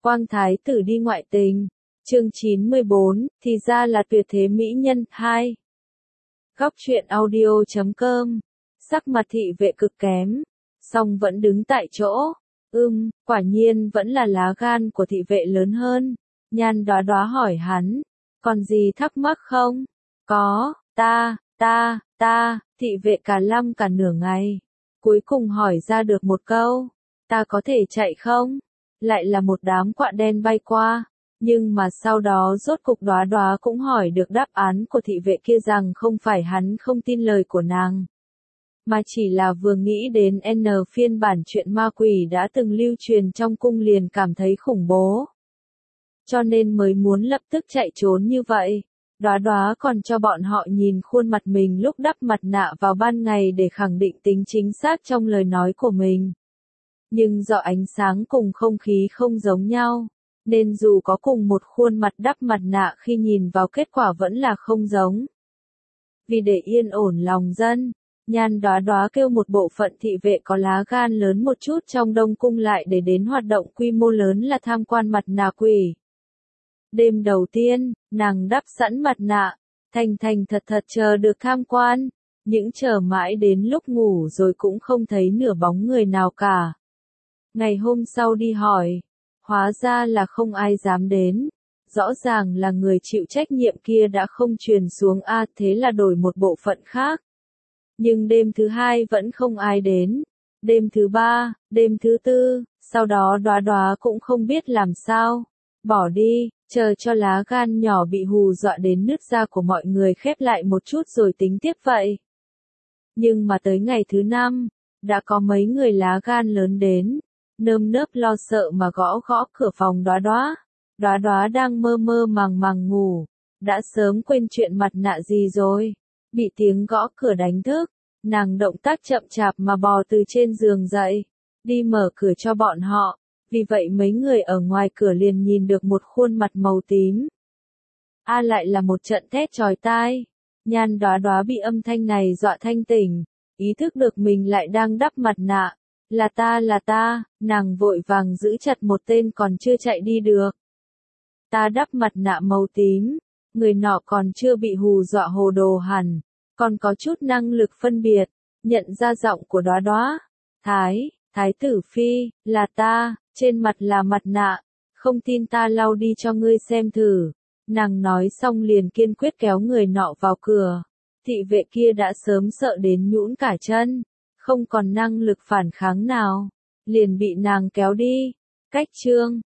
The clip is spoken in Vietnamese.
Quang thái tử đi ngoại tình. Chương 94, thì ra là tuyệt thế mỹ nhân 2. Góc truyện audio.com. Sắc mặt thị vệ cực kém, song vẫn đứng tại chỗ. Quả nhiên vẫn là lá gan của thị vệ lớn hơn. Nhan Đóa Đóa hỏi hắn, còn gì thắc mắc không? Có, thị vệ cả lăm cả nửa ngày. Cuối cùng hỏi ra được một câu, ta có thể chạy không? Lại là một đám quạ đen bay qua. Nhưng mà sau đó rốt cục Đóa Đóa cũng hỏi được đáp án của thị vệ kia rằng không phải hắn không tin lời của nàng, mà chỉ là vừa nghĩ đến N phiên bản chuyện ma quỷ đã từng lưu truyền trong cung liền cảm thấy khủng bố. Cho nên mới muốn lập tức chạy trốn như vậy. Đóa Đóa còn cho bọn họ nhìn khuôn mặt mình lúc đắp mặt nạ vào ban ngày để khẳng định tính chính xác trong lời nói của mình. Nhưng do ánh sáng cùng không khí không giống nhau, nên dù có cùng một khuôn mặt đắp mặt nạ khi nhìn vào kết quả vẫn là không giống. Vì để yên ổn lòng dân, Nhan Đóa Đóa kêu một bộ phận thị vệ có lá gan lớn một chút trong Đông Cung lại để đến hoạt động quy mô lớn là tham quan mặt nạ quỷ. Đêm đầu tiên, nàng đắp sẵn mặt nạ, thành thật chờ được tham quan, những chờ mãi đến lúc ngủ rồi cũng không thấy nửa bóng người nào cả. Ngày hôm sau đi hỏi, hóa ra là không ai dám đến. Rõ ràng là người chịu trách nhiệm kia đã không truyền xuống thế là đổi một bộ phận khác. Nhưng đêm thứ hai vẫn không ai đến. Đêm thứ ba, đêm thứ tư, sau đó Đóa Đóa cũng không biết làm sao. Bỏ đi, chờ cho lá gan nhỏ bị hù dọa đến nứt da của mọi người khép lại một chút rồi tính tiếp vậy. Nhưng mà tới ngày thứ năm, đã có mấy người lá gan lớn đến, nơm nớp lo sợ mà gõ cửa phòng Đóa Đóa. Đóa Đóa đang mơ màng ngủ, đã sớm quên chuyện mặt nạ gì rồi. Bị tiếng gõ cửa đánh thức, nàng động tác chậm chạp mà bò từ trên giường dậy, đi mở cửa cho bọn họ. Vì vậy mấy người ở ngoài cửa liền nhìn được một khuôn mặt màu tím. Lại là một trận thét chói tai. Nhan Đóa Đóa bị âm thanh này dọa thanh tỉnh, ý thức được mình lại đang đắp mặt nạ. Là ta, nàng vội vàng giữ chặt một tên còn chưa chạy đi được. Ta đắp mặt nạ màu tím, người nọ còn chưa bị hù dọa hồ đồ hẳn, còn có chút năng lực phân biệt, nhận ra giọng của Đóa Đóa. Thái tử phi, là ta, trên mặt là mặt nạ, không tin ta lau đi cho ngươi xem thử. Nàng nói xong liền kiên quyết kéo người nọ vào cửa. Thị vệ kia đã sớm sợ đến nhũn cả chân, không còn năng lực phản kháng nào, liền bị nàng kéo đi. Cách chương